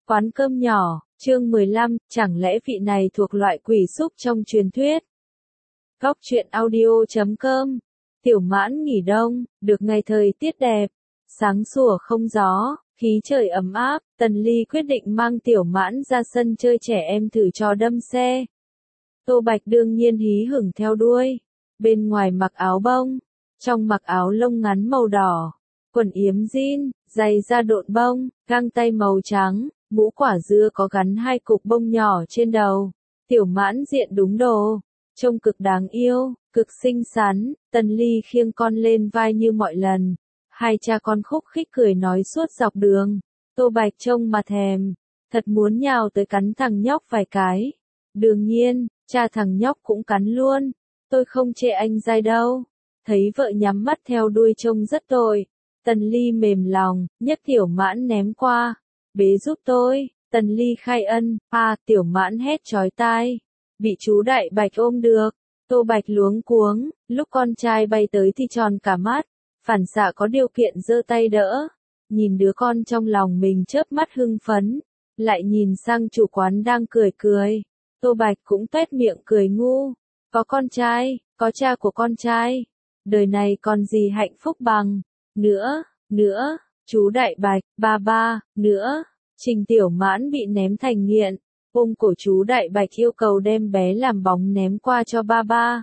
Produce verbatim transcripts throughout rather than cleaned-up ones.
Quán cơm nhỏ, chương mười lăm, chẳng lẽ vị này thuộc loại quỷ xúc trong truyền thuyết? Góc truyện audio chấm com. Tiểu Mãn nghỉ đông, được ngày thời tiết đẹp, sáng sủa không gió, khí trời ấm áp, Tần Ly quyết định mang Tiểu Mãn ra sân chơi trẻ em thử trò đâm xe. Tô Bạch đương nhiên hí hửng theo đuôi, bên ngoài mặc áo bông, trong mặc áo lông ngắn màu đỏ, quần yếm jean, giày da độn bông, găng tay màu trắng, mũ quả dưa có gắn hai cục bông nhỏ trên đầu. Tiểu Mãn diện đúng đồ, trông cực đáng yêu, cực xinh xắn. Tần Ly khiêng con lên vai như mọi lần, hai cha con khúc khích cười nói suốt dọc đường. Tô Bạch trông mà thèm, thật muốn nhào tới cắn thằng nhóc vài cái. Đương nhiên, cha thằng nhóc cũng cắn luôn. Tôi không chê anh dai đâu. Thấy vợ nhắm mắt theo đuôi trông rất tội, Tần Ly mềm lòng, nhấc Tiểu Mãn ném qua. Bế giúp tôi. Tần Ly khai ân. À, Tiểu Mãn hét chói tai, bị chú Đại Bạch ôm được. Tô Bạch luống cuống, lúc con trai bay tới thì tròn cả mắt, phản xạ có điều kiện giơ tay đỡ. Nhìn đứa con trong lòng mình chớp mắt hưng phấn, lại nhìn sang chủ quán đang cười cười. Tô Bạch cũng tuét miệng cười ngu. Có con trai, có cha của con trai. Đời này còn gì hạnh phúc bằng. Nữa, nữa, chú Đại Bạch, ba ba, nữa. Trình Tiểu Mãn bị ném thành nghiện, ôm cổ chú Đại Bạch yêu cầu đem bé làm bóng ném qua cho ba ba.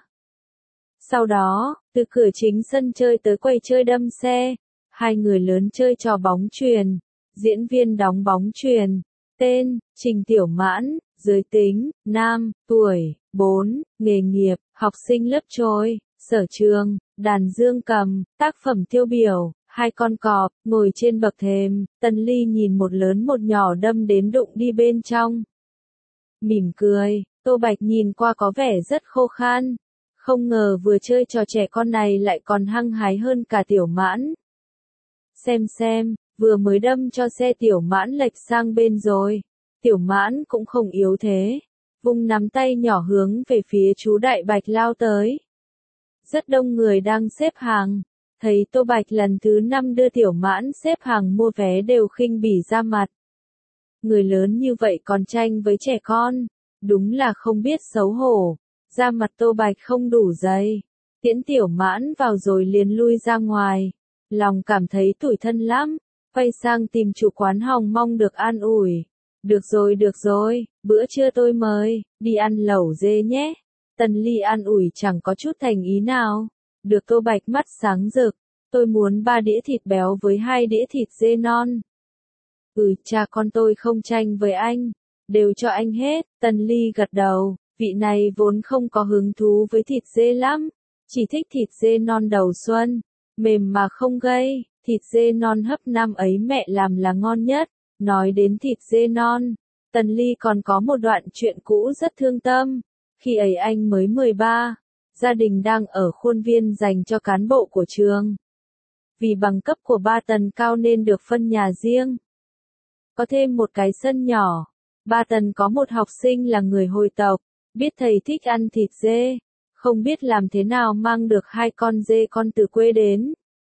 Sau đó, từ cửa chính sân chơi tới quầy chơi đâm xe, hai người lớn chơi trò bóng chuyền, diễn viên đóng bóng chuyền. Tên, Trình Tiểu Mãn, giới tính, nam, tuổi, bốn, nghề nghiệp, học sinh lớp trôi, sở trường, đàn dương cầm, tác phẩm tiêu biểu. Hai con cọp, ngồi trên bậc thềm, Tần Ly nhìn một lớn một nhỏ đâm đến đụng đi bên trong. Mỉm cười, Tô Bạch nhìn qua có vẻ rất khô khan. Không ngờ vừa chơi trò trẻ con này lại còn hăng hái hơn cả Tiểu Mãn. Xem xem, vừa mới đâm cho xe Tiểu Mãn lệch sang bên rồi. Tiểu Mãn cũng không yếu thế, vung nắm tay nhỏ hướng về phía chú Đại Bạch lao tới. Rất đông người đang xếp hàng. Thấy Tô Bạch lần thứ năm đưa Tiểu Mãn xếp hàng mua vé đều khinh bỉ ra mặt. Người lớn như vậy còn tranh với trẻ con, đúng là không biết xấu hổ. Da mặt Tô Bạch không đủ dày, tiễn Tiểu Mãn vào rồi liền lui ra ngoài. Lòng cảm thấy tủi thân lắm, quay sang tìm chủ quán hòng mong được an ủi. Được rồi được rồi, bữa trưa tôi mời, đi ăn lẩu dê nhé. Tần Ly an ủi chẳng có chút thành ý nào. Được. Tô Bạch mắt sáng rực, tôi muốn ba đĩa thịt béo với hai đĩa thịt dê non. Ừ, cha con tôi không tranh với anh, đều cho anh hết. Tần Ly gật đầu, vị này vốn không có hứng thú với thịt dê lắm, chỉ thích thịt dê non đầu xuân, mềm mà không gây. Thịt dê non hấp năm ấy mẹ làm là ngon nhất. Nói đến thịt dê non, Tần Ly còn có một đoạn chuyện cũ rất thương tâm. Khi ấy anh mới mười ba. Gia đình đang ở khuôn viên dành cho cán bộ của trường. Vì bằng cấp của ba Tần cao nên được phân nhà riêng. Có thêm một cái sân nhỏ. Ba Tần có một học sinh là người Hồi tộc, biết thầy thích ăn thịt dê, không biết làm thế nào mang được hai con dê con từ quê đến.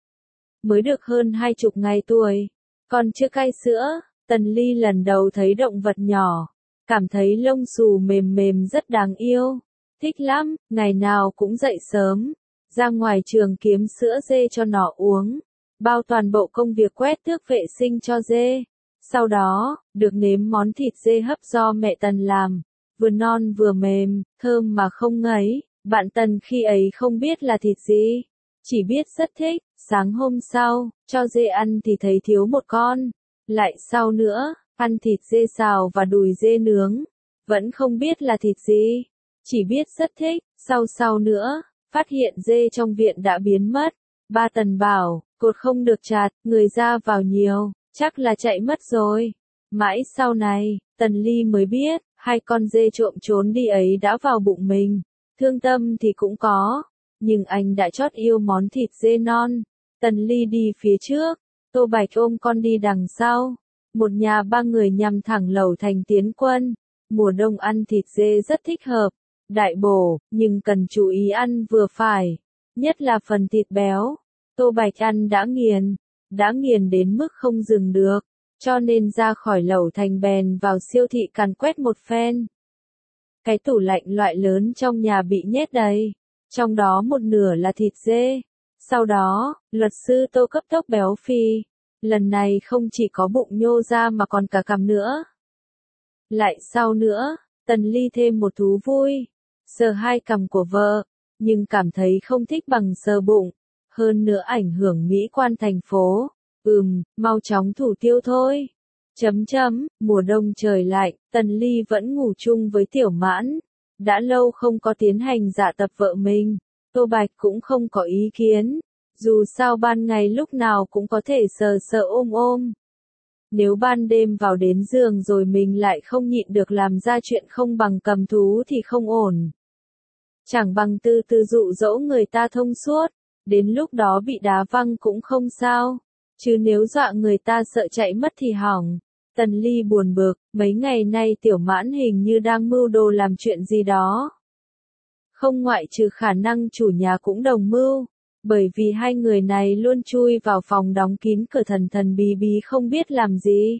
Mới được hơn hai chục ngày tuổi, còn chưa cai sữa, Tần Ly lần đầu thấy động vật nhỏ, cảm thấy lông xù mềm mềm rất đáng yêu. Thích lắm, ngày nào cũng dậy sớm, ra ngoài trường kiếm sữa dê cho nó uống, bao toàn bộ công việc quét tước vệ sinh cho dê. Sau đó, được nếm món thịt dê hấp do mẹ Tần làm, vừa non vừa mềm, thơm mà không ngấy. Bạn Tần khi ấy không biết là thịt gì, chỉ biết rất thích. Sáng hôm sau, cho dê ăn thì thấy thiếu một con. Lại sau nữa, ăn thịt dê xào và đùi dê nướng, vẫn không biết là thịt gì. Chỉ biết rất thích. Sau sau nữa, phát hiện dê trong viện đã biến mất. Ba Tần bảo, cột không được chặt, người ra vào nhiều, chắc là chạy mất rồi. Mãi sau này, Tần Ly mới biết, hai con dê trộm trốn đi ấy đã vào bụng mình. Thương tâm thì cũng có, nhưng anh đã chót yêu món thịt dê non. Tần Ly đi phía trước, Tô Bạch ôm con đi đằng sau. Một nhà ba người nhằm thẳng lầu thành tiến quân. Mùa đông ăn thịt dê rất thích hợp. Đại bổ, nhưng cần chú ý ăn vừa phải, nhất là phần thịt béo. Tô Bạch ăn đã nghiền, đã nghiền đến mức không dừng được. cho nên ra khỏi lẩu thành bèn vào siêu thị càn quét một phen. Cái tủ lạnh loại lớn trong nhà bị nhét đầy, trong đó một nửa là thịt dê. Sau đó, luật sư Tô cấp tốc béo phì, lần này không chỉ có bụng nhô ra mà còn cả cằm nữa. Lại sau nữa, Tần Ly thêm một thú vui, sờ hai cằm của vợ, nhưng cảm thấy không thích bằng sờ bụng, hơn nữa ảnh hưởng mỹ quan thành phố. Ừm, mau chóng thủ tiêu thôi. Chấm chấm, mùa đông trời lạnh, Tần Ly vẫn ngủ chung với Tiểu Mãn. Đã lâu không có tiến hành dạ tập vợ mình, Tô Bạch cũng không có ý kiến. Dù sao ban ngày lúc nào cũng có thể sờ sờ ôm ôm. Nếu ban đêm vào đến giường rồi mình lại không nhịn được làm ra chuyện không bằng cầm thú thì không ổn. Chẳng bằng từ từ dụ dỗ người ta thông suốt, đến lúc đó bị đá văng cũng không sao. Chứ nếu dọa người ta sợ chạy mất thì hỏng. Tần Ly buồn bực, mấy ngày nay Tiểu Mãn hình như đang mưu đồ làm chuyện gì đó. Không ngoại trừ khả năng chủ nhà cũng đồng mưu, bởi vì hai người này luôn chui vào phòng đóng kín cửa thần thần bí bí không biết làm gì.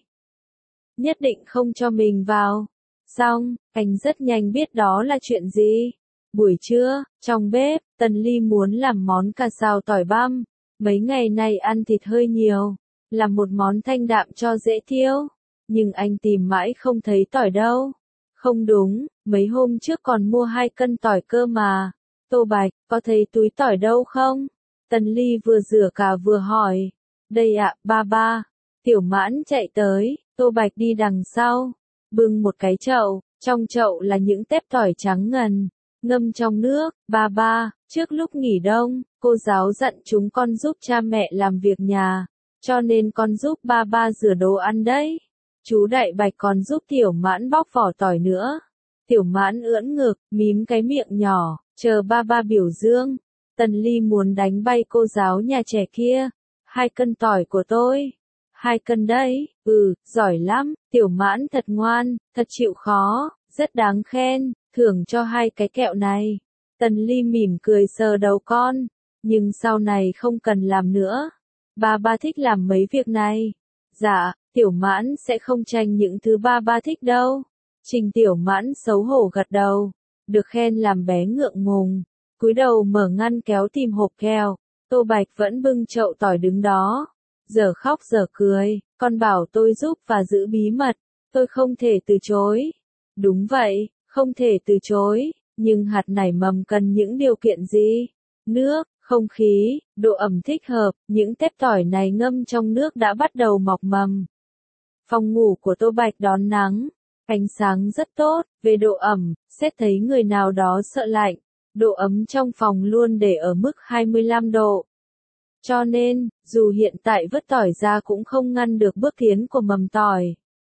Nhất định không cho mình vào. Xong, anh rất nhanh biết đó là chuyện gì. Buổi trưa, trong bếp, Tần Ly muốn làm món cà xào tỏi băm. Mấy ngày nay ăn thịt hơi nhiều, làm một món thanh đạm cho dễ tiêu. Nhưng anh tìm mãi không thấy tỏi đâu. Không đúng, mấy hôm trước còn mua hai cân tỏi cơ mà. Tô Bạch, có thấy túi tỏi đâu không? Tần Ly vừa rửa cà vừa hỏi. Đây ạ, ba ba. Tiểu Mãn chạy tới, Tô Bạch đi đằng sau. Bưng một cái chậu, trong chậu là những tép tỏi trắng ngần. Ngâm trong nước. Ba ba, trước lúc nghỉ đông, cô giáo dặn chúng con giúp cha mẹ làm việc nhà. Cho nên con giúp ba ba rửa đồ ăn đấy. Chú Đại Bạch còn giúp Tiểu Mãn bóc vỏ tỏi nữa. Tiểu Mãn ưỡn ngực, mím cái miệng nhỏ, chờ ba ba biểu dương. Tần Ly muốn đánh bay cô giáo nhà trẻ kia. Hai cân tỏi của tôi. Hai cân đấy, ừ, giỏi lắm, Tiểu Mãn thật ngoan, thật chịu khó, rất đáng khen, thưởng cho hai cái kẹo này. Tần Ly mỉm cười sờ đầu con, nhưng sau này không cần làm nữa. Ba ba thích làm mấy việc này. Dạ, Tiểu Mãn sẽ không tranh những thứ ba ba thích đâu. Trình Tiểu Mãn xấu hổ gật đầu, được khen làm bé ngượng ngùng, cúi đầu mở ngăn kéo tìm hộp kẹo. Tô Bạch vẫn bưng chậu tỏi đứng đó, giờ khóc giờ cười, con bảo tôi giúp và giữ bí mật, tôi không thể từ chối. Đúng vậy, không thể từ chối, nhưng hạt nảy mầm cần những điều kiện gì? Nước, không khí, độ ẩm thích hợp, những tép tỏi này ngâm trong nước đã bắt đầu mọc mầm. Phòng ngủ của Tô Bạch đón nắng, ánh sáng rất tốt, về độ ẩm, xét thấy người nào đó sợ lạnh, độ ấm trong phòng luôn để ở mức hai mươi lăm độ. Cho nên, dù hiện tại vớt tỏi ra cũng không ngăn được bước tiến của mầm tỏi.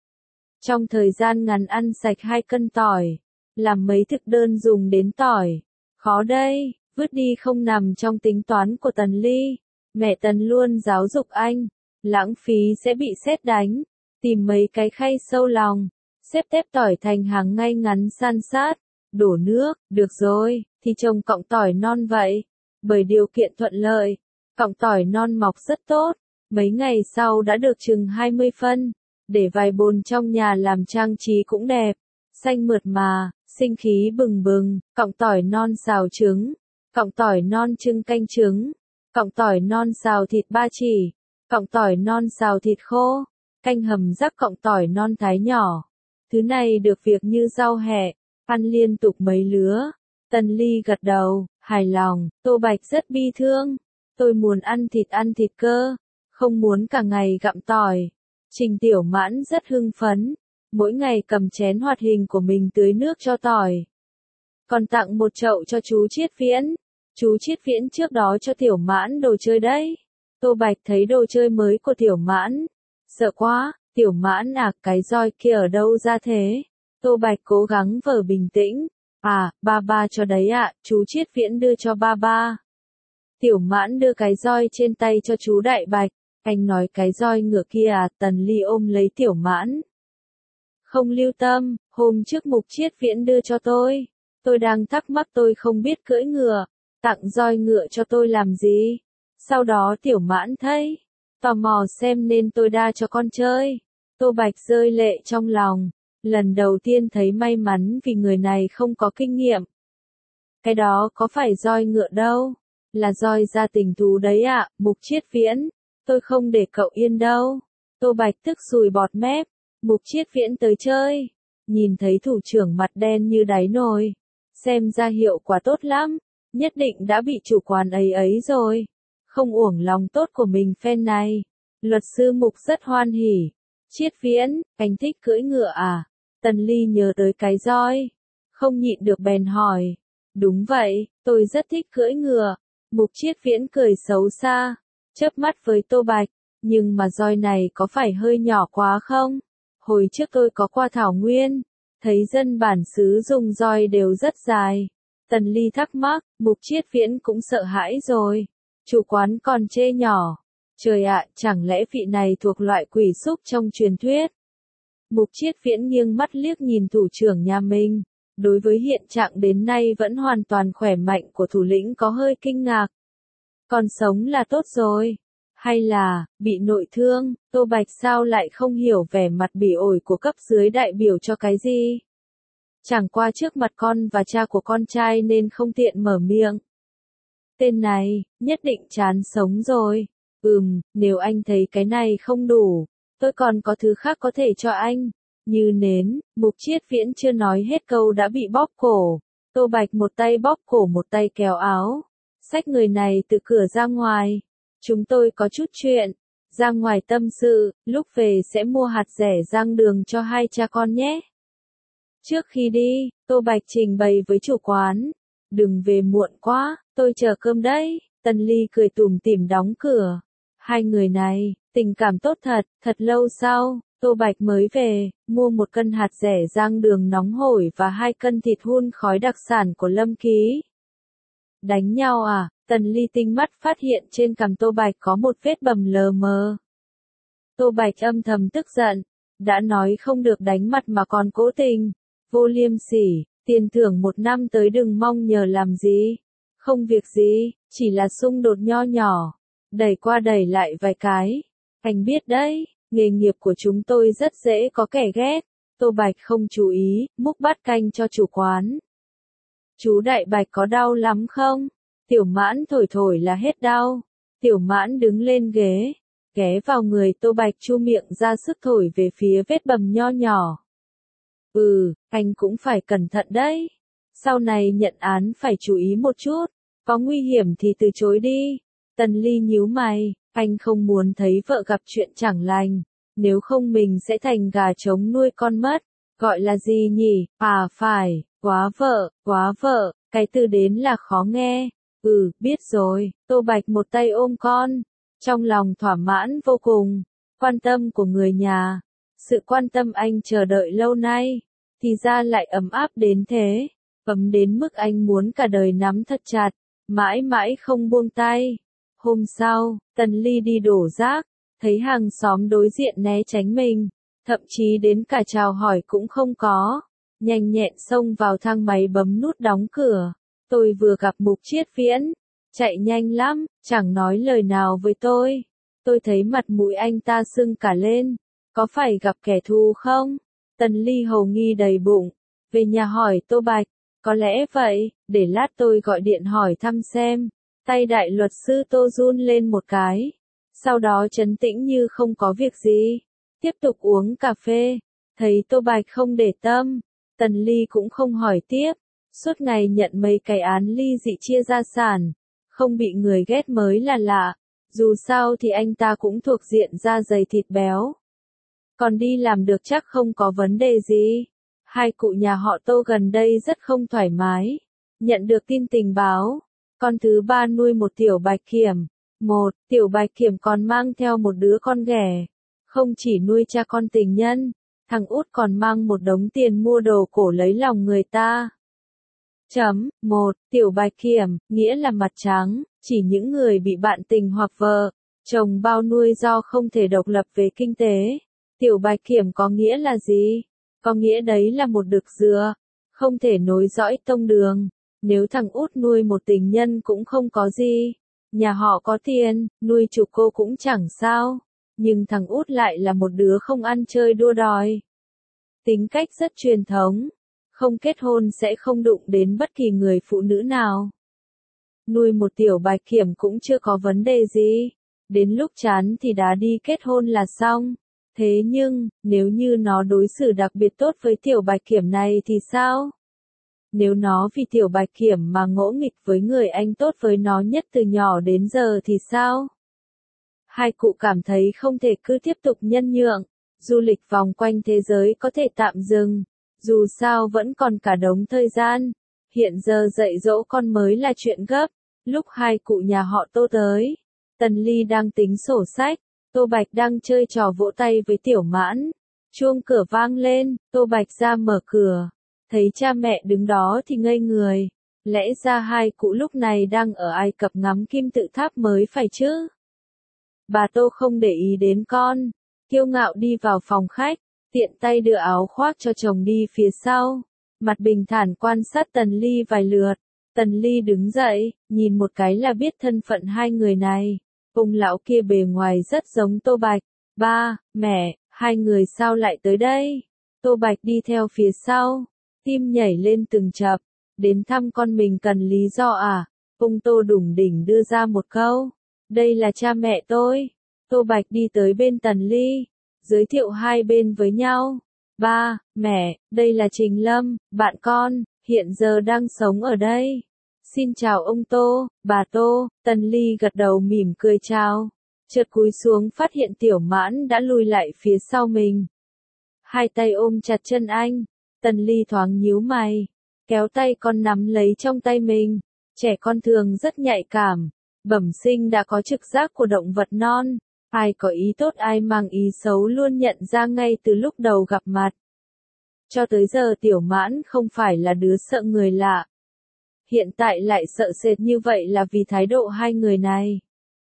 Trong thời gian ngắn ăn sạch hai cân tỏi, làm mấy thực đơn dùng đến tỏi, khó đây, vứt đi không nằm trong tính toán của Tần Ly. Mẹ Tần luôn giáo dục anh, lãng phí sẽ bị sét đánh, tìm mấy cái khay sâu lòng, xếp tép tỏi thành hàng ngay ngắn san sát, đổ nước, được rồi, thì trồng cọng tỏi non vậy. Bởi điều kiện thuận lợi, cọng tỏi non mọc rất tốt, mấy ngày sau đã được chừng hai mươi phân, để vài bồn trong nhà làm trang trí cũng đẹp, xanh mượt mà, sinh khí bừng bừng, cọng tỏi non xào trứng, cọng tỏi non trưng canh trứng, cọng tỏi non xào thịt ba chỉ, cọng tỏi non xào thịt khô, canh hầm rắc cọng tỏi non thái nhỏ. Thứ này được việc như rau hẹ, ăn liên tục mấy lứa. Tần Ly gật đầu, hài lòng. Tô Bạch rất bi thương. Tôi muốn ăn thịt ăn thịt cơ, không muốn cả ngày gặm tỏi. Trình Tiểu Mãn rất hưng phấn, mỗi ngày cầm chén hoạt hình của mình tưới nước cho tỏi. Còn tặng một chậu cho chú Triết Viễn. Chú Triết Viễn trước đó cho Tiểu Mãn đồ chơi đấy. Tô Bạch thấy đồ chơi mới của Tiểu Mãn, sợ quá. Tiểu Mãn à, cái roi kia ở đâu ra thế? Tô Bạch cố gắng vờ bình tĩnh. À, ba ba cho đấy ạ, chú Triết Viễn đưa cho ba ba. Tiểu Mãn đưa cái roi trên tay cho chú Đại Bạch. Anh nói cái roi ngựa kia à? Tần Ly ôm lấy Tiểu Mãn. Không lưu tâm, hôm trước Mục Triết Viễn đưa cho tôi. Tôi đang thắc mắc tôi không biết cưỡi ngựa, tặng roi ngựa cho tôi làm gì? Sau đó Tiểu Mãn thấy tò mò xem nên tôi đa cho con chơi. Tô Bạch rơi lệ trong lòng, lần đầu tiên thấy may mắn vì người này không có kinh nghiệm. Cái đó có phải roi ngựa đâu, là roi ra tình thú đấy ạ, Mục Triết Viễn, tôi không để cậu yên đâu. Tô Bạch tức sùi bọt mép, Mục Triết Viễn tới chơi, nhìn thấy thủ trưởng mặt đen như đáy nồi, xem ra hiệu quả tốt lắm, nhất định đã bị chủ quán ấy ấy rồi, không uổng lòng tốt của mình phen này. Luật sư Mục rất hoan hỉ, Triết Viễn, anh thích cưỡi ngựa à? Tần Ly nhớ tới cái roi, không nhịn được bèn hỏi. Đúng vậy, tôi rất thích cưỡi ngựa. Mục Triết Viễn cười xấu xa, chớp mắt với Tô Bạch, nhưng mà roi này có phải hơi nhỏ quá không? Hồi trước tôi có qua Thảo Nguyên, thấy dân bản xứ dùng roi đều rất dài. Tần Ly thắc mắc, Mục Triết Viễn cũng sợ hãi rồi. Chủ quán còn chê nhỏ. Trời ạ, chẳng lẽ vị này thuộc loại quỷ xúc trong truyền thuyết? Mục Triết Viễn nghiêng mắt liếc nhìn thủ trưởng nhà mình. Đối với hiện trạng đến nay vẫn hoàn toàn khỏe mạnh của thủ lĩnh có hơi kinh ngạc. Còn sống là tốt rồi. Hay là, bị nội thương, Tô Bạch sao lại không hiểu vẻ mặt bỉ ổi của cấp dưới đại biểu cho cái gì? Chẳng qua trước mặt con và cha của con trai nên không tiện mở miệng. Tên này, nhất định chán sống rồi. Ừm, nếu anh thấy cái này không đủ, tôi còn có thứ khác có thể cho anh. Như nến, Mục Triết Viễn chưa nói hết câu đã bị bóp cổ. Tô Bạch một tay bóp cổ một tay kéo áo. Xách người này từ cửa ra ngoài. Chúng tôi có chút chuyện. Ra ngoài tâm sự, lúc về sẽ mua hạt rẻ rang đường cho hai cha con nhé. Trước khi đi, Tô Bạch trình bày với chủ quán. Đừng về muộn quá, tôi chờ cơm đấy. Tần Ly cười tủm tỉm đóng cửa. Hai người này, tình cảm tốt thật, thật lâu sau. Tô Bạch mới về, mua một cân hạt rẻ rang đường nóng hổi và hai cân thịt hun khói đặc sản của Lâm Ký. Đánh nhau à? Tần Ly tinh mắt phát hiện trên cằm Tô Bạch có một vết bầm lờ mờ. Tô Bạch âm thầm tức giận, đã nói không được đánh mặt mà còn cố tình. Vô liêm sỉ, tiền thưởng một năm tới đừng mong nhờ làm gì. Không việc gì, chỉ là xung đột nho nhỏ. Đẩy qua đẩy lại vài cái. Anh biết đấy. Nghề nghiệp của chúng tôi rất dễ có kẻ ghét. Tô Bạch không chú ý, múc bát canh cho chủ quán. Chú Đại Bạch có đau lắm không? Tiểu Mãn thổi thổi là hết đau. Tiểu Mãn đứng lên ghế, ghé vào người Tô Bạch chu miệng ra sức thổi về phía vết bầm nho nhỏ. Ừ, anh cũng phải cẩn thận đấy. Sau này nhận án phải chú ý một chút. Có nguy hiểm thì từ chối đi. Tần Ly nhíu mày. Anh không muốn thấy vợ gặp chuyện chẳng lành, nếu không mình sẽ thành gà trống nuôi con mất. Gọi là gì nhỉ? À phải, quá vợ, quá vợ, cái từ đến là khó nghe. Ừ, biết rồi, Tô Bạch một tay ôm con, trong lòng thỏa mãn vô cùng. Quan tâm của người nhà, sự quan tâm anh chờ đợi lâu nay, thì ra lại ấm áp đến thế, ấm đến mức anh muốn cả đời nắm thật chặt, mãi mãi không buông tay. Hôm sau, Tần Ly đi đổ rác, thấy hàng xóm đối diện né tránh mình, thậm chí đến cả chào hỏi cũng không có, nhanh nhẹn xông vào thang máy bấm nút đóng cửa. Tôi vừa gặp Mục Triết Viễn, chạy nhanh lắm, chẳng nói lời nào với tôi. Tôi thấy mặt mũi anh ta sưng cả lên, có phải gặp kẻ thù không? Tần Ly hầu nghi đầy bụng, về nhà hỏi Tô Bạch, có lẽ vậy, để lát tôi gọi điện hỏi thăm xem. Tay đại luật sư Tô run lên một cái, sau đó trấn tĩnh như không có việc gì, tiếp tục uống cà phê. Thấy Tô Bạch không để tâm, Tần Ly cũng không hỏi tiếp, suốt ngày nhận mấy cái án ly dị chia gia sản, không bị người ghét mới là lạ, dù sao thì anh ta cũng thuộc diện da dày thịt béo. Còn đi làm được chắc không có vấn đề gì. Hai cụ nhà họ Tô gần đây rất không thoải mái, nhận được tin tình báo. Con thứ ba nuôi một tiểu bạch kiểm. Một, tiểu bạch kiểm còn mang theo một đứa con ghẻ. Không chỉ nuôi cha con tình nhân, thằng út còn mang một đống tiền mua đồ cổ lấy lòng người ta. Chấm, một, tiểu bạch kiểm, nghĩa là mặt trắng, chỉ những người bị bạn tình hoặc vợ, chồng bao nuôi do không thể độc lập về kinh tế. Tiểu bạch kiểm có nghĩa là gì? Có nghĩa đấy là một đực dừa, không thể nối dõi tông đường. Nếu thằng út nuôi một tình nhân cũng không có gì, nhà họ có tiền, nuôi chủ cô cũng chẳng sao. nhưng thằng út lại là một đứa không ăn chơi đua đòi. Tính cách rất truyền thống, không kết hôn sẽ không đụng đến bất kỳ người phụ nữ nào. Nuôi một tiểu bạch kiểm cũng chưa có vấn đề gì, đến lúc chán thì đá đi kết hôn là xong. Thế nhưng, nếu như nó đối xử đặc biệt tốt với tiểu bạch kiểm này thì sao? Nếu nó vì tiểu bạch kiểm mà ngỗ nghịch với người anh tốt với nó nhất từ nhỏ đến giờ thì sao? Hai cụ cảm thấy không thể cứ tiếp tục nhân nhượng, du lịch vòng quanh thế giới có thể tạm dừng, dù sao vẫn còn cả đống thời gian. Hiện giờ dạy dỗ con mới là chuyện gấp. Lúc hai cụ nhà họ Tô tới, Tần Ly đang tính sổ sách, Tô Bạch đang chơi trò vỗ tay với Tiểu Mãn. Chuông cửa vang lên, Tô Bạch ra mở cửa, thấy cha mẹ đứng đó thì ngây người. Lẽ ra hai cụ lúc này đang ở Ai Cập ngắm kim tự tháp mới phải chứ. Bà Tô không để ý đến con, kiêu ngạo đi vào phòng khách, tiện tay đưa áo khoác cho chồng đi phía sau. Mặt bình thản quan sát Tần Ly vài lượt. Tần Ly đứng dậy, nhìn một cái là biết thân phận hai người này. Ông lão kia bề ngoài rất giống Tô Bạch. Ba, mẹ, hai người sao lại tới đây? Tô Bạch đi theo phía sau, tim nhảy lên từng chập. Đến thăm con mình cần lý do à? Ông Tô đủng đỉnh đưa ra một câu. Đây là cha mẹ tôi. Tô Bạch đi tới bên Tần Ly, giới thiệu hai bên với nhau. Ba, mẹ, đây là Trình Lâm, bạn con, hiện giờ đang sống ở đây. Xin chào ông Tô, bà Tô. Tần Ly gật đầu mỉm cười chào. Chợt cúi xuống phát hiện Tiểu Mãn đã lùi lại phía sau mình. Hai tay ôm chặt chân anh. Tần Ly thoáng nhíu mày, kéo tay con nắm lấy trong tay mình. Trẻ con thường rất nhạy cảm, bẩm sinh đã có trực giác của động vật non. Ai có ý tốt ai mang ý xấu luôn nhận ra ngay từ lúc đầu gặp mặt. Cho tới giờ Tiểu Mãn không phải là đứa sợ người lạ. Hiện tại lại sợ sệt như vậy là vì thái độ hai người này.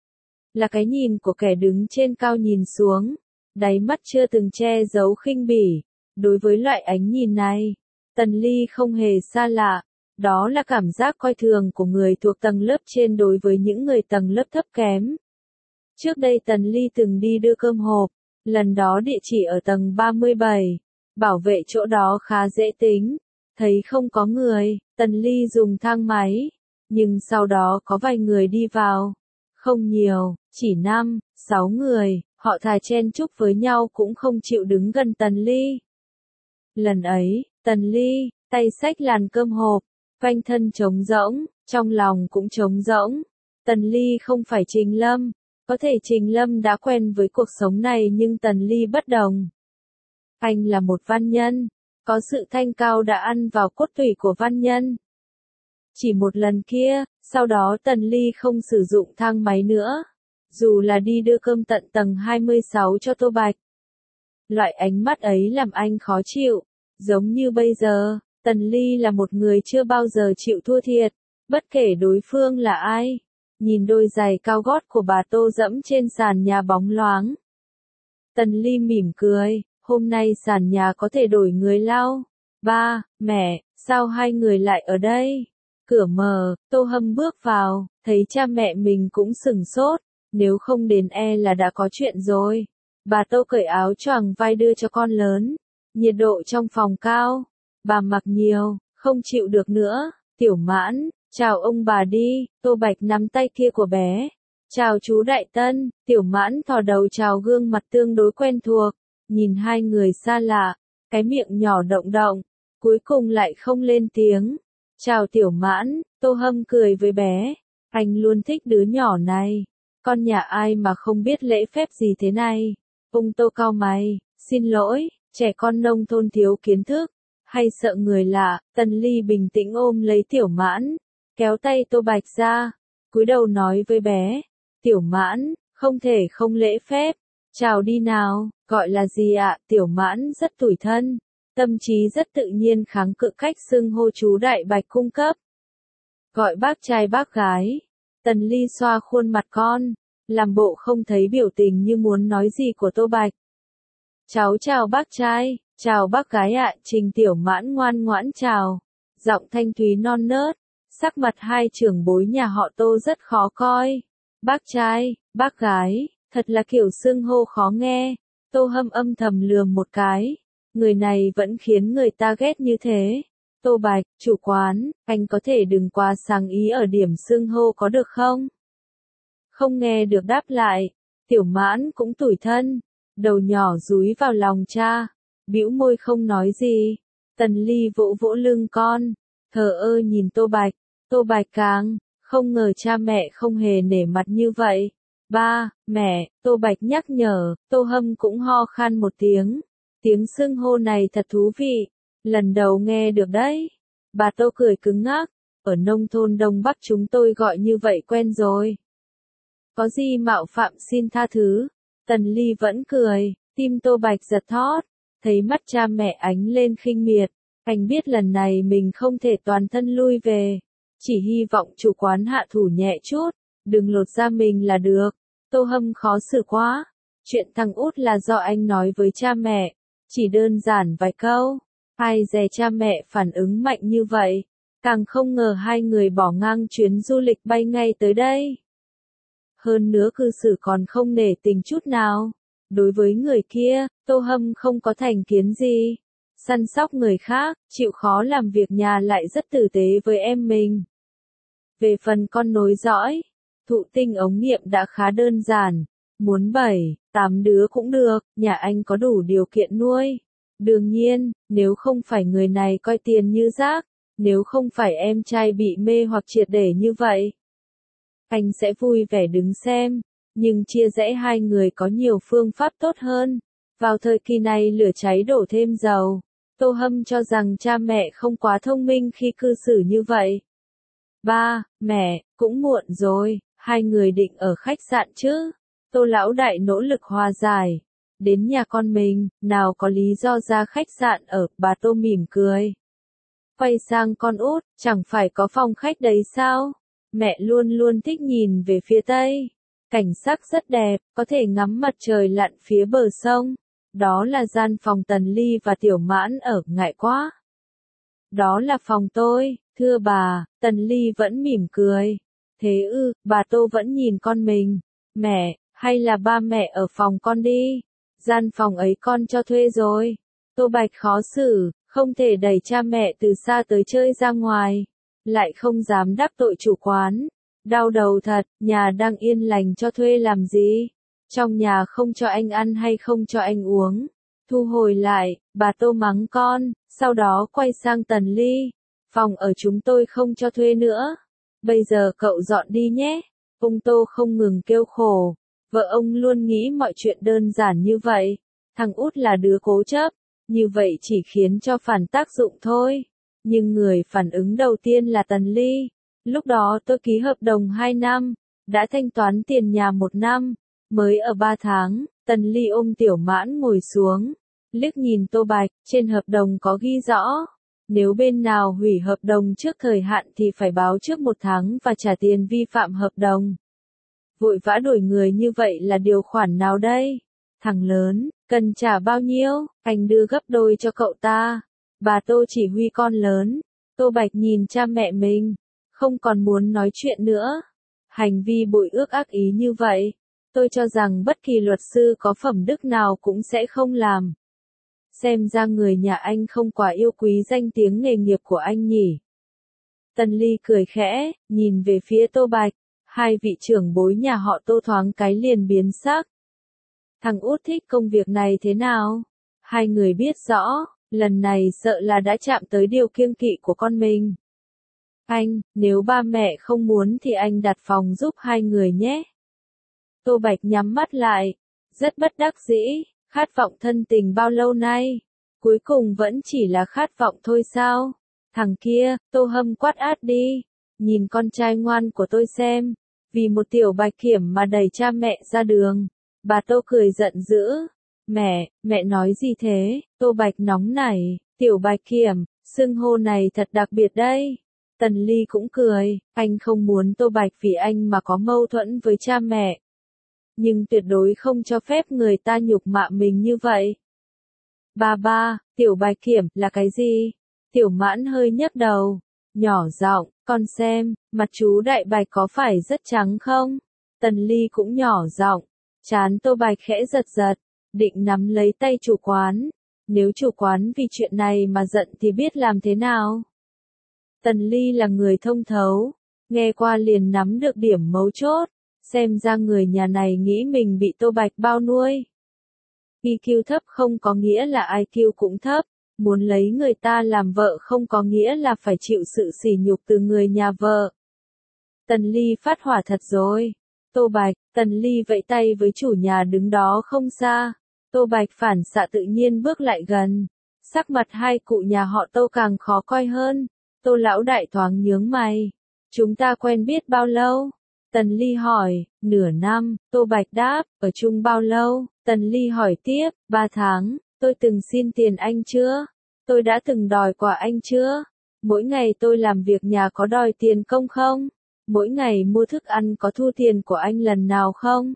Là cái nhìn của kẻ đứng trên cao nhìn xuống, đáy mắt chưa từng che giấu khinh bỉ. Đối với loại ánh nhìn này, Tần Ly không hề xa lạ. Đó là cảm giác coi thường của người thuộc tầng lớp trên đối với những người tầng lớp thấp kém. Trước đây Tần Ly từng đi đưa cơm hộp, lần đó địa chỉ ở tầng ba mươi bảy, bảo vệ chỗ đó khá dễ tính, thấy không có người, Tần Ly dùng thang máy, nhưng sau đó có vài người đi vào, không nhiều, chỉ năm, sáu người, họ thà chen chúc với nhau cũng không chịu đứng gần Tần Ly. Lần ấy, Tần Ly, tay xách làn cơm hộp, quanh thân trống rỗng, trong lòng cũng trống rỗng. Tần Ly không phải Trình Lâm. Có thể Trình Lâm đã quen với cuộc sống này nhưng Tần Ly bất đồng. Anh là một văn nhân, có sự thanh cao đã ăn vào cốt tủy của văn nhân. Chỉ một lần kia, sau đó Tần Ly không sử dụng thang máy nữa, dù là đi đưa cơm tận tầng hai mươi sáu cho Tô Bạch. Loại ánh mắt ấy làm anh khó chịu, giống như bây giờ, Tần Ly là một người chưa bao giờ chịu thua thiệt, bất kể đối phương là ai. Nhìn đôi giày cao gót của bà Tô dẫm trên sàn nhà bóng loáng. Tần Ly mỉm cười, hôm nay sàn nhà có thể đổi người lau. Ba, mẹ, sao hai người lại ở đây? Cửa mở, Tô Hâm bước vào, thấy cha mẹ mình cũng sửng sốt, nếu không đến e là đã có chuyện rồi. Bà Tô cởi áo choàng vai đưa cho con lớn, nhiệt độ trong phòng cao, bà mặc nhiều, không chịu được nữa. Tiểu Mãn, chào ông bà đi. Tô Bạch nắm tay kia của bé. Chào chú Đại Tân. Tiểu Mãn thò đầu chào gương mặt tương đối quen thuộc, nhìn hai người xa lạ, cái miệng nhỏ động động, cuối cùng lại không lên tiếng. Chào Tiểu Mãn. Tô Hâm cười với bé, anh luôn thích đứa nhỏ này, con nhà ai mà không biết lễ phép gì thế này. Ông Tô cau mày, xin lỗi, trẻ con nông thôn thiếu kiến thức, hay sợ người lạ. Tần Ly bình tĩnh ôm lấy Tiểu Mãn, kéo tay Tô Bạch ra, cúi đầu nói với bé, Tiểu Mãn, không thể không lễ phép, chào đi nào. Gọi là gì ạ? Tiểu Mãn rất tủi thân, tâm trí rất tự nhiên kháng cự cách xưng hô chú Đại Bạch cung cấp. Gọi bác trai bác gái. Tần Ly xoa khuôn mặt con, làm bộ không thấy biểu tình như muốn nói gì của Tô Bạch. Cháu chào bác trai, chào bác gái ạ. Trình Tiểu Mãn ngoan ngoãn chào, giọng thanh thúy non nớt, sắc mặt hai trưởng bối nhà họ Tô rất khó coi. Bác trai, bác gái, Thật là kiểu xưng hô khó nghe. Tô Hâm âm thầm lườm một cái. Người này vẫn khiến người ta ghét như thế. Tô Bạch, chủ quán, anh có thể đừng quá sáng ý ở điểm xưng hô có được không? Không nghe được đáp lại. Tiểu Mãn cũng tủi thân. Đầu nhỏ dúi vào lòng cha. Bĩu môi không nói gì. Tần Ly vỗ vỗ lưng con. Thờ ơ nhìn Tô Bạch. Tô Bạch càng. Không ngờ cha mẹ không hề nể mặt như vậy. Ba, mẹ, Tô Bạch nhắc nhở. Tô Hâm cũng ho khan một tiếng. Tiếng xưng hô này thật thú vị. Lần đầu nghe được đấy. Bà Tô cười cứng ngắc. Ở nông thôn Đông Bắc chúng tôi gọi như vậy quen rồi. Có gì mạo phạm xin tha thứ. Tần Ly vẫn cười. Tim Tô Bạch giật thót. Thấy mắt cha mẹ ánh lên khinh miệt. Anh biết lần này mình không thể toàn thân lui về. Chỉ hy vọng chủ quán hạ thủ nhẹ chút. Đừng lột ra mình là được. Tô Hâm khó xử quá. Chuyện thằng út là do anh nói với cha mẹ. Chỉ đơn giản vài câu. Ai dè cha mẹ phản ứng mạnh như vậy. Càng không ngờ hai người bỏ ngang chuyến du lịch bay ngay tới đây. Hơn nữa cư xử còn không nể tình chút nào. Đối với người kia, Tô Hâm không có thành kiến gì. Săn sóc người khác, chịu khó làm việc nhà lại rất tử tế với em mình. Về phần con nối dõi, thụ tinh ống nghiệm đã khá đơn giản. Muốn bảy, tám đứa cũng được, nhà anh có đủ điều kiện nuôi. Đương nhiên, nếu không phải người này coi tiền như rác, nếu không phải em trai bị mê hoặc triệt để như vậy, anh sẽ vui vẻ đứng xem. Nhưng chia rẽ hai người có nhiều phương pháp tốt hơn. Vào thời kỳ này lửa cháy đổ thêm dầu. Tô Hâm cho rằng cha mẹ không quá thông minh khi cư xử như vậy. Ba, mẹ, cũng muộn rồi, hai người định ở khách sạn chứ. Tô Lão Đại nỗ lực hòa giải. Đến nhà con mình, nào có lý do ra khách sạn ở, bà Tô mỉm cười. Quay sang con út, chẳng phải có phòng khách đấy sao? Mẹ luôn luôn thích nhìn về phía tây. Cảnh sắc rất đẹp, có thể ngắm mặt trời lặn phía bờ sông. Đó là gian phòng Tần Ly và Tiểu Mãn ở, ngại quá. Đó là phòng tôi, thưa bà. Tần Ly vẫn mỉm cười. Thế ư, bà Tô vẫn nhìn con mình. Mẹ, hay là ba mẹ ở phòng con đi. Gian phòng ấy con cho thuê rồi. Tô Bạch khó xử, không thể đẩy cha mẹ từ xa tới chơi ra ngoài. Lại không dám đắc tội chủ quán. Đau đầu thật, nhà đang yên lành cho thuê làm gì? Trong nhà không cho anh ăn hay không cho anh uống? Thu hồi lại, bà Tô mắng con, sau đó quay sang Tần Ly. Phòng ở chúng tôi không cho thuê nữa. Bây giờ cậu dọn đi nhé. Ông Tô không ngừng kêu khổ. Vợ ông luôn nghĩ mọi chuyện đơn giản như vậy. Thằng út là đứa cố chấp. Như vậy chỉ khiến cho phản tác dụng thôi. Nhưng người phản ứng đầu tiên là Tần Ly. Lúc đó tôi ký hợp đồng hai năm, đã thanh toán tiền nhà một năm, mới ở ba tháng, Tần Ly ôm Tiểu Mãn ngồi xuống, liếc nhìn Tô Bạch, trên hợp đồng có ghi rõ, nếu bên nào hủy hợp đồng trước thời hạn thì phải báo trước một tháng và trả tiền vi phạm hợp đồng. Vội vã đổi người như vậy là điều khoản nào đây? Thằng lớn, cần trả bao nhiêu, anh đưa gấp đôi cho cậu ta. Bà Tô chỉ huy con lớn, Tô Bạch nhìn cha mẹ mình. Không còn muốn nói chuyện nữa. Hành vi bội ước ác ý như vậy, tôi cho rằng bất kỳ luật sư có phẩm đức nào cũng sẽ không làm. Xem ra người nhà anh không quá yêu quý danh tiếng nghề nghiệp của anh nhỉ. Tần Ly cười khẽ, nhìn về phía Tô Bạch, hai vị trưởng bối nhà họ Tô thoáng cái liền biến sắc. Thằng út thích công việc này thế nào? Hai người biết rõ, lần này sợ là đã chạm tới điều kiêng kỵ của con mình. Anh, nếu ba mẹ không muốn thì anh đặt phòng giúp hai người nhé. Tô Bạch nhắm mắt lại, rất bất đắc dĩ, khát vọng thân tình bao lâu nay, cuối cùng vẫn chỉ là khát vọng thôi sao? Thằng kia, Tô Hâm quát át đi, nhìn con trai ngoan của tôi xem, vì một tiểu Bạch Kiểm mà đẩy cha mẹ ra đường. Bà Tô cười giận dữ, mẹ, mẹ nói gì thế? Tô Bạch nóng nảy, tiểu Bạch Kiểm, xưng hô này thật đặc biệt đây. Tần Ly cũng cười, anh không muốn Tô Bạch vì anh mà có mâu thuẫn với cha mẹ. Nhưng tuyệt đối không cho phép người ta nhục mạ mình như vậy. Ba ba, tiểu Bạch Kiểm là cái gì? Tiểu Mãn hơi nhấc đầu, nhỏ giọng, con xem, mặt chú Đại Bạch có phải rất trắng không? Tần Ly cũng nhỏ giọng, Trán Tô Bạch khẽ giật giật, định nắm lấy tay chủ quán. Nếu chủ quán vì chuyện này mà giận thì biết làm thế nào? Tần Ly là người thông thấu, nghe qua liền nắm được điểm mấu chốt, xem ra người nhà này nghĩ mình bị Tô Bạch bao nuôi. i kiu thấp không có nghĩa là i kiu cũng thấp, muốn lấy người ta làm vợ không có nghĩa là phải chịu sự sỉ nhục từ người nhà vợ. Tần Ly phát hỏa thật rồi. Tô Bạch, Tần Ly vẫy tay với chủ nhà đứng đó không xa. Tô Bạch phản xạ tự nhiên bước lại gần. Sắc mặt hai cụ nhà họ Tô càng khó coi hơn. Tô lão đại thoáng nhướng mày. Chúng ta quen biết bao lâu? Tần Ly hỏi. Nửa năm. Tô Bạch đáp. Ở chung bao lâu? Tần Ly hỏi tiếp. Ba tháng. Tôi từng xin tiền anh chưa? Tôi đã từng đòi quà anh chưa? Mỗi ngày tôi làm việc nhà có đòi tiền công không? Mỗi ngày mua thức ăn có thu tiền của anh lần nào không?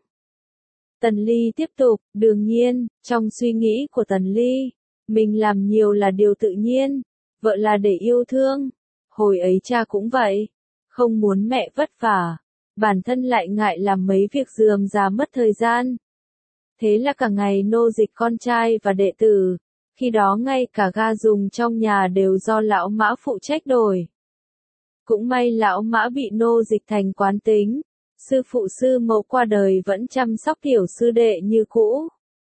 Tần Ly tiếp tục, đương nhiên, trong suy nghĩ của Tần Ly, mình làm nhiều là điều tự nhiên, vợ là để yêu thương, hồi ấy cha cũng vậy, không muốn mẹ vất vả, bản thân lại ngại làm mấy việc rườm rà mất thời gian. Thế là cả ngày nô dịch con trai và đệ tử, khi đó ngay cả ga dùng trong nhà đều do lão Mã phụ trách đổi. Cũng may lão Mã bị nô dịch thành quán tính, sư phụ sư mẫu qua đời vẫn chăm sóc tiểu sư đệ như cũ.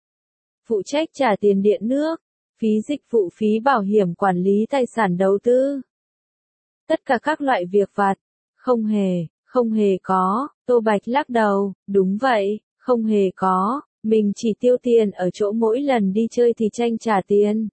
Phụ trách trả tiền điện nước, phí dịch vụ phí bảo hiểm quản lý tài sản đầu tư. Tất cả các loại việc vặt, không hề, không hề có, Tô Bạch lắc đầu, đúng vậy, không hề có, mình chỉ tiêu tiền ở chỗ mỗi lần đi chơi thì tranh trả tiền.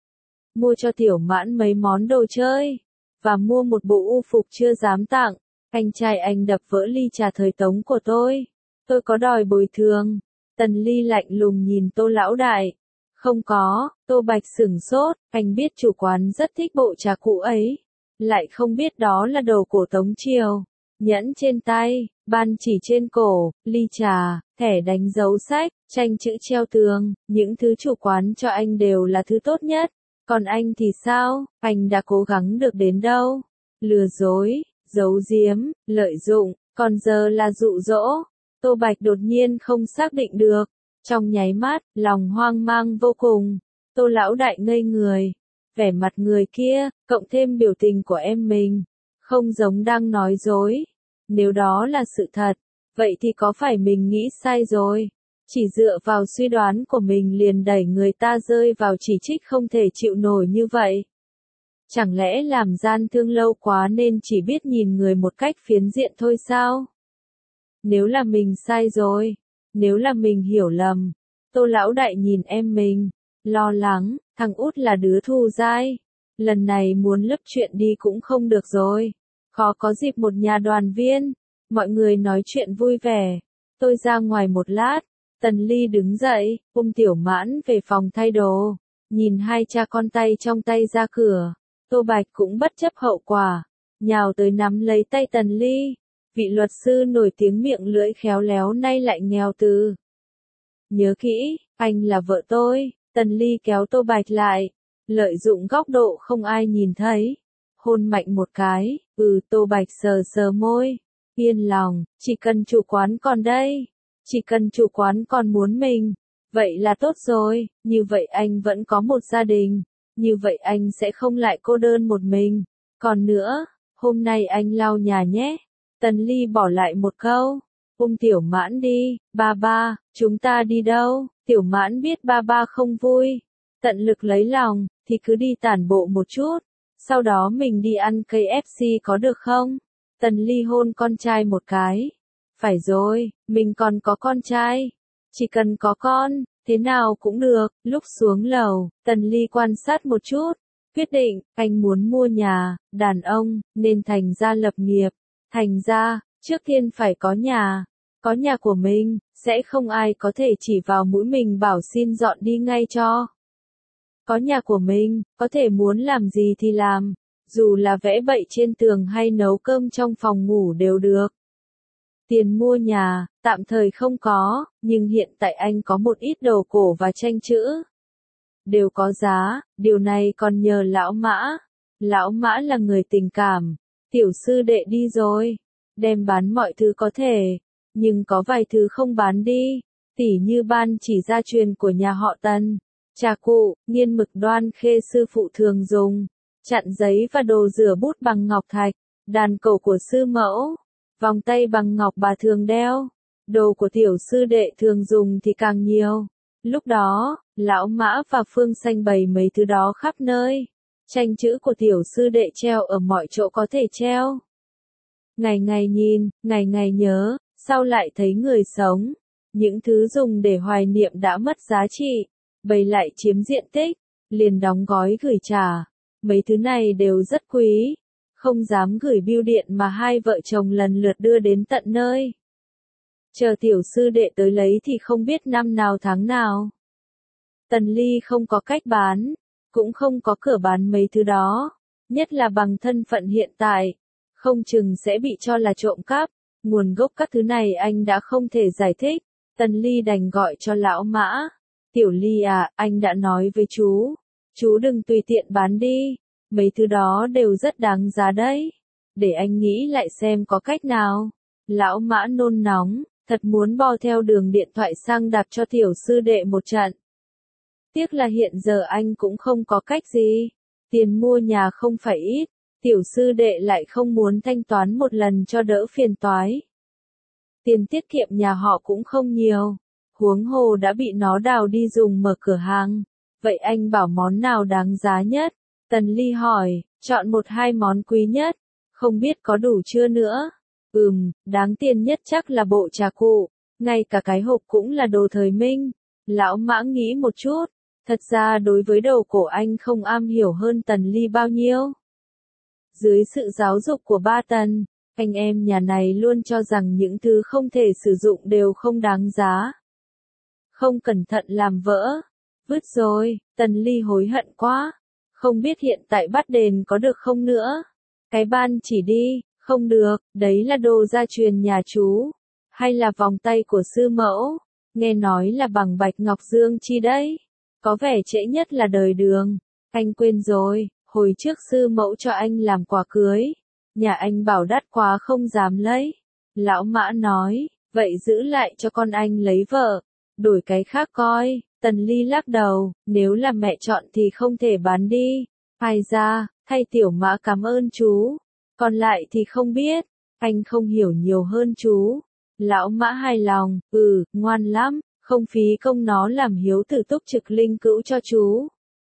Mua cho tiểu mãn mấy món đồ chơi. Và mua một bộ u phục chưa dám tặng, anh trai anh đập vỡ ly trà thời Tống của tôi. Tôi có đòi bồi thường. Tần Ly lạnh lùng nhìn Tô lão đại. Không có, Tô Bạch sửng sốt, anh biết chủ quán rất thích bộ trà cũ ấy. Lại không biết đó là đồ cổ Tống Triều. Nhẫn trên tay, ban chỉ trên cổ, ly trà, thẻ đánh dấu sách, tranh chữ treo tường, những thứ chủ quán cho anh đều là thứ tốt nhất. Còn anh thì sao, anh đã cố gắng được đến đâu? Lừa dối, giấu giếm, lợi dụng, còn giờ là dụ dỗ. Tô Bạch đột nhiên không xác định được. Trong nháy mắt, lòng hoang mang vô cùng. Tô lão đại ngây người. Vẻ mặt người kia, cộng thêm biểu tình của em mình. Không giống đang nói dối. Nếu đó là sự thật, vậy thì có phải mình nghĩ sai rồi? Chỉ dựa vào suy đoán của mình liền đẩy người ta rơi vào chỉ trích không thể chịu nổi như vậy. Chẳng lẽ làm gian thương lâu quá nên chỉ biết nhìn người một cách phiến diện thôi sao? Nếu là mình sai rồi, nếu là mình hiểu lầm, Tô lão đại nhìn em mình, lo lắng, thằng út là đứa thù dai. Lần này muốn lấp chuyện đi cũng không được rồi. Khó có dịp một nhà đoàn viên, mọi người nói chuyện vui vẻ. Tôi ra ngoài một lát. Tần Ly đứng dậy, ôm tiểu mãn về phòng thay đồ, nhìn hai cha con tay trong tay ra cửa, Tô Bạch cũng bất chấp hậu quả, nhào tới nắm lấy tay Tần Ly, vị luật sư nổi tiếng miệng lưỡi khéo léo nay lại nghèo từ. Nhớ kỹ, anh là vợ tôi, Tần Ly kéo Tô Bạch lại, lợi dụng góc độ không ai nhìn thấy, hôn mạnh một cái, ừ Tô Bạch sờ sờ môi, yên lòng, chỉ cần chủ quán còn đây. Chỉ cần chủ quán còn muốn mình, vậy là tốt rồi, như vậy anh vẫn có một gia đình, như vậy anh sẽ không lại cô đơn một mình. Còn nữa, hôm nay anh lau nhà nhé. Tần Ly bỏ lại một câu, ôm tiểu mãn đi, ba ba, chúng ta đi đâu? Tiểu mãn biết ba ba không vui, tận lực lấy lòng, thì cứ đi tản bộ một chút, sau đó mình đi ăn cây ép xê có được không? Tần Ly hôn con trai một cái. Phải rồi, mình còn có con trai. Chỉ cần có con, thế nào cũng được. Lúc xuống lầu, Tần Ly quan sát một chút. Quyết định, anh muốn mua nhà, đàn ông, nên thành ra lập nghiệp. Thành ra, trước tiên phải có nhà. Có nhà của mình, sẽ không ai có thể chỉ vào mũi mình bảo xin dọn đi ngay cho. Có nhà của mình, có thể muốn làm gì thì làm. Dù là vẽ bậy trên tường hay nấu cơm trong phòng ngủ đều được. Tiền mua nhà, tạm thời không có, nhưng hiện tại anh có một ít đồ cổ và tranh chữ. Đều có giá, điều này còn nhờ lão Mã. Lão Mã là người tình cảm. Tiểu sư đệ đi rồi. Đem bán mọi thứ có thể, nhưng có vài thứ không bán đi. Tỉ như ban chỉ gia truyền của nhà họ Tần, trà cụ, nghiên mực đoan khê sư phụ thường dùng, chặn giấy và đồ rửa bút bằng ngọc thạch, đàn cổ của sư mẫu, vòng tay bằng ngọc bà thường đeo, đồ của tiểu sư đệ thường dùng thì càng nhiều. Lúc đó, lão Mã và Phương Sanh bày mấy thứ đó khắp nơi. Tranh chữ của tiểu sư đệ treo ở mọi chỗ có thể treo. Ngày ngày nhìn, ngày ngày nhớ, sau lại thấy người sống. Những thứ dùng để hoài niệm đã mất giá trị, bày lại chiếm diện tích, liền đóng gói gửi trả. Mấy thứ này đều rất quý, không dám gửi bưu điện mà hai vợ chồng lần lượt đưa đến tận nơi. Chờ tiểu sư đệ tới lấy thì không biết năm nào tháng nào. Tần Ly không có cách bán, cũng không có cửa bán mấy thứ đó, nhất là bằng thân phận hiện tại, không chừng sẽ bị cho là trộm cắp, nguồn gốc các thứ này anh đã không thể giải thích, Tần Ly đành gọi cho lão Mã, tiểu Ly à, anh đã nói với chú, chú đừng tùy tiện bán đi, mấy thứ đó đều rất đáng giá đấy, để anh nghĩ lại xem có cách nào. Lão Mã nôn nóng, thật muốn bò theo đường điện thoại sang đạp cho tiểu sư đệ một trận. Tiếc là hiện giờ anh cũng không có cách gì, tiền mua nhà không phải ít, tiểu sư đệ lại không muốn thanh toán một lần cho đỡ phiền toái. Tiền tiết kiệm nhà họ cũng không nhiều, huống hồ đã bị nó đào đi dùng mở cửa hàng, vậy anh bảo món nào đáng giá nhất? Tần Ly hỏi, chọn một hai món quý nhất, không biết có đủ chưa nữa? Ừm, đáng tiền nhất chắc là bộ trà cụ, ngay cả cái hộp cũng là đồ thời Minh. Lão Mã nghĩ một chút, thật ra đối với đồ cổ anh không am hiểu hơn Tần Ly bao nhiêu. Dưới sự giáo dục của ba Tần, anh em nhà này luôn cho rằng những thứ không thể sử dụng đều không đáng giá. Không cẩn thận làm vỡ, vứt rồi, Tần Ly hối hận quá, không biết hiện tại bắt đền có được không nữa. Cái ban chỉ đi, không được, đấy là đồ gia truyền nhà chú, hay là vòng tay của sư mẫu, nghe nói là bằng bạch ngọc dương chi đấy, có vẻ trễ nhất là đời Đường, anh quên rồi, hồi trước sư mẫu cho anh làm quà cưới, nhà anh bảo đắt quá không dám lấy. Lão Mã nói, vậy giữ lại cho con anh lấy vợ, đổi cái khác coi. Tần Ly lắc đầu, nếu là mẹ chọn thì không thể bán đi. Ai ra, thay tiểu Mã cảm ơn chú. Còn lại thì không biết, anh không hiểu nhiều hơn chú. Lão Mã hài lòng, ừ, ngoan lắm, không phí công nó làm hiếu tử túc trực linh cữu cho chú.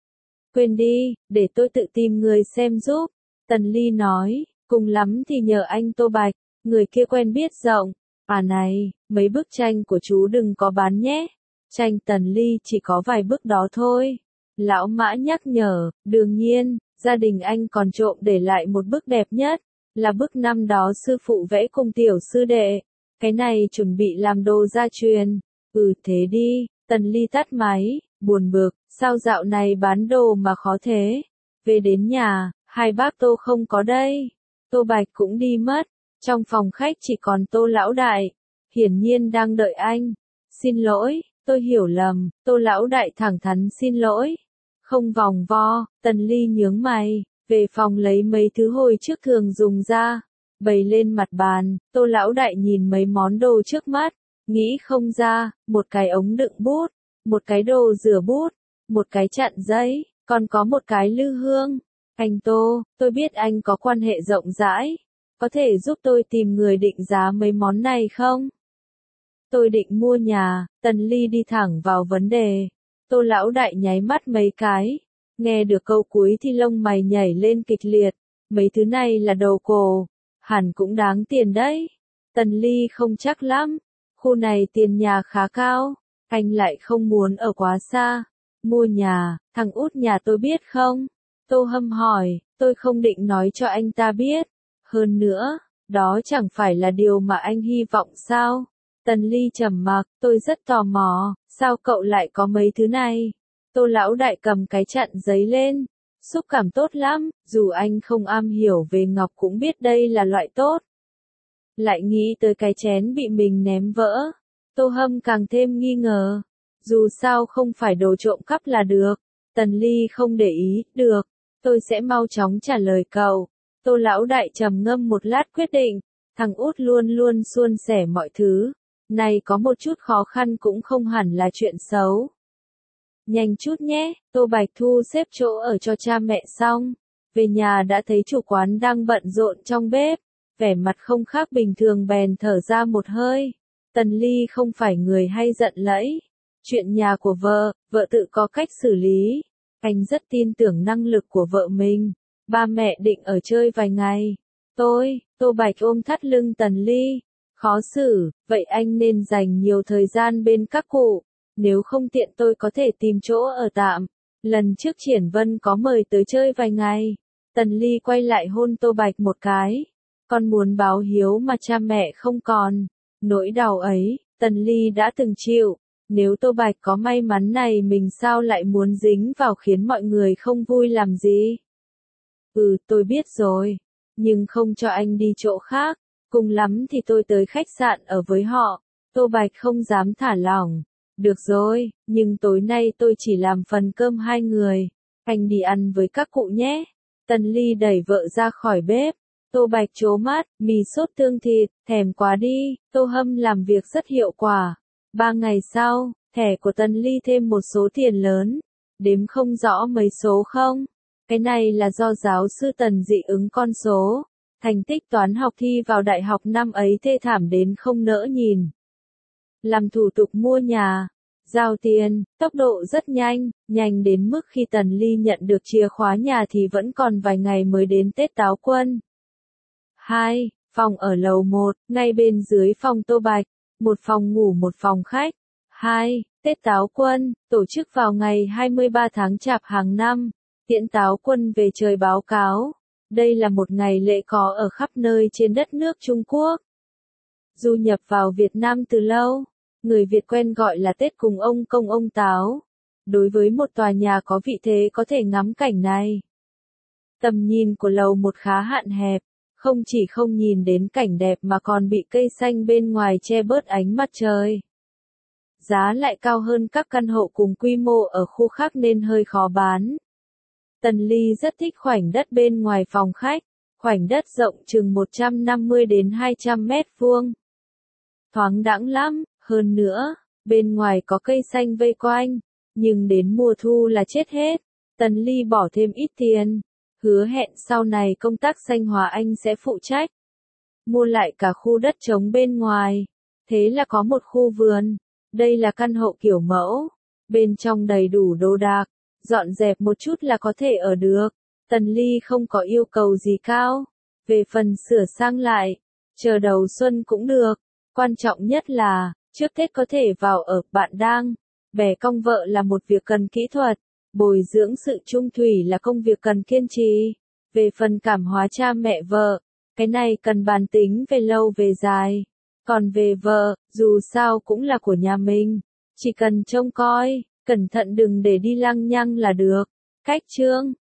Quên đi, để tôi tự tìm người xem giúp. Tần Ly nói, cùng lắm thì nhờ anh Tô Bạch, người kia quen biết rộng. À này, mấy bức tranh của chú đừng có bán nhé. Tranh Tần Ly chỉ có vài bức đó thôi. Lão Mã nhắc nhở, đương nhiên, gia đình anh còn trộm để lại một bức đẹp nhất, là bức năm đó sư phụ vẽ cùng tiểu sư đệ. Cái này chuẩn bị làm đồ gia truyền. Ừ thế đi, Tần Ly tắt máy, buồn bực, sao dạo này bán đồ mà khó thế. Về đến nhà, hai bác Tô không có đây. Tô Bạch cũng đi mất, trong phòng khách chỉ còn Tô Lão Đại, hiển nhiên đang đợi anh. Xin lỗi, tôi hiểu lầm, Tô Lão Đại thẳng thắn xin lỗi. Không vòng vo, Tần Ly nhướng mày, về phòng lấy mấy thứ hồi trước thường dùng ra, bày lên mặt bàn. Tô Lão Đại nhìn mấy món đồ trước mắt, nghĩ không ra, một cái ống đựng bút, một cái đồ rửa bút, một cái chặn giấy, còn có một cái lư hương. Anh Tô, tôi biết anh có quan hệ rộng rãi, có thể giúp tôi tìm người định giá mấy món này không? Tôi định mua nhà. Tần Ly đi thẳng vào vấn đề. Tô Lão Đại nháy mắt mấy cái, nghe được câu cuối thì lông mày nhảy lên kịch liệt. Mấy thứ này là đồ cổ, hẳn cũng đáng tiền đấy. Tần Ly không chắc lắm, khu này tiền nhà khá cao, anh lại không muốn ở quá xa. Mua nhà, thằng út nhà tôi biết không? Tô Hâm hỏi, tôi không định nói cho anh ta biết. Hơn nữa, đó chẳng phải là điều mà anh hy vọng sao? Tần Ly trầm mặc, tôi rất tò mò, sao cậu lại có mấy thứ này? Tô Lão Đại cầm cái chặn giấy lên, xúc cảm tốt lắm, dù anh không am hiểu về ngọc cũng biết đây là loại tốt. Lại nghĩ tới cái chén bị mình ném vỡ, Tô Hâm càng thêm nghi ngờ, dù sao không phải đồ trộm cắp là được. Tần Ly không để ý, được, tôi sẽ mau chóng trả lời cậu. Tô Lão Đại trầm ngâm một lát quyết định, thằng út luôn luôn suôn sẻ mọi thứ. Này có một chút khó khăn cũng không hẳn là chuyện xấu. Nhanh chút nhé, Tô Bạch thu xếp chỗ ở cho cha mẹ xong. Về nhà đã thấy chủ quán đang bận rộn trong bếp, vẻ mặt không khác bình thường bèn thở ra một hơi. Tần Ly không phải người hay giận lẫy. Chuyện nhà của vợ, vợ tự có cách xử lý. Anh rất tin tưởng năng lực của vợ mình. Ba mẹ định ở chơi vài ngày. Tôi, Tô Bạch ôm thắt lưng Tần Ly. Khó xử, vậy anh nên dành nhiều thời gian bên các cụ. Nếu không tiện tôi có thể tìm chỗ ở tạm. Lần trước Triển Vân có mời tới chơi vài ngày. Tần Ly quay lại hôn Tô Bạch một cái. Con muốn báo hiếu mà cha mẹ không còn. Nỗi đau ấy, Tần Ly đã từng chịu. Nếu Tô Bạch có may mắn này mình sao lại muốn dính vào khiến mọi người không vui làm gì? Ừ, tôi biết rồi. Nhưng không cho anh đi chỗ khác. Cùng lắm thì tôi tới khách sạn ở với họ. Tô Bạch không dám thả lỏng. Được rồi, nhưng tối nay tôi chỉ làm phần cơm hai người. Anh đi ăn với các cụ nhé. Tần Ly đẩy vợ ra khỏi bếp. Tô Bạch trố mắt, mì sốt tương thịt, thèm quá đi. Tô Hâm làm việc rất hiệu quả. Ba ngày sau, thẻ của Tần Ly thêm một số tiền lớn. Đếm không rõ mấy số không? Cái này là do giáo sư Tần dị ứng con số. Thành tích toán học thi vào đại học năm ấy thê thảm đến không nỡ nhìn. Làm thủ tục mua nhà, giao tiền, tốc độ rất nhanh, nhanh đến mức khi Tần Ly nhận được chìa khóa nhà thì vẫn còn vài ngày mới đến Tết Táo Quân. hai. Phòng ở lầu một, ngay bên dưới phòng Tô Bạch, một phòng ngủ một phòng khách. hai. Tết Táo Quân, tổ chức vào ngày hai mươi ba tháng Chạp hàng năm, tiễn Táo Quân về trời báo cáo. Đây là một ngày lễ có ở khắp nơi trên đất nước Trung Quốc. Du nhập vào Việt Nam từ lâu, người Việt quen gọi là Tết cùng ông Công ông Táo. Đối với một tòa nhà có vị thế có thể ngắm cảnh này. Tầm nhìn của lầu một khá hạn hẹp, không chỉ không nhìn đến cảnh đẹp mà còn bị cây xanh bên ngoài che bớt ánh mặt trời. Giá lại cao hơn các căn hộ cùng quy mô ở khu khác nên hơi khó bán. Tần Ly rất thích khoảnh đất bên ngoài phòng khách, khoảnh đất rộng chừng một trăm năm mươi đến hai trăm mét vuông. Thoáng đãng lắm, hơn nữa, bên ngoài có cây xanh vây quanh, nhưng đến mùa thu là chết hết. Tần Ly bỏ thêm ít tiền, hứa hẹn sau này công tác xanh hóa anh sẽ phụ trách. Mua lại cả khu đất trống bên ngoài, thế là có một khu vườn. Đây là căn hộ kiểu mẫu, bên trong đầy đủ đồ đạc, dọn dẹp một chút là có thể ở được. Tần Ly không có yêu cầu gì cao. Về phần sửa sang lại, chờ đầu xuân cũng được. Quan trọng nhất là, trước Tết có thể vào ở. Bạn đang bẻ cong vợ là một việc cần kỹ thuật, bồi dưỡng sự trung thủy là công việc cần kiên trì. Về phần cảm hóa cha mẹ vợ, cái này cần bàn tính về lâu về dài. Còn về vợ, dù sao cũng là của nhà mình, chỉ cần trông coi, cẩn thận đừng để đi lăng nhăng là được. Cách chương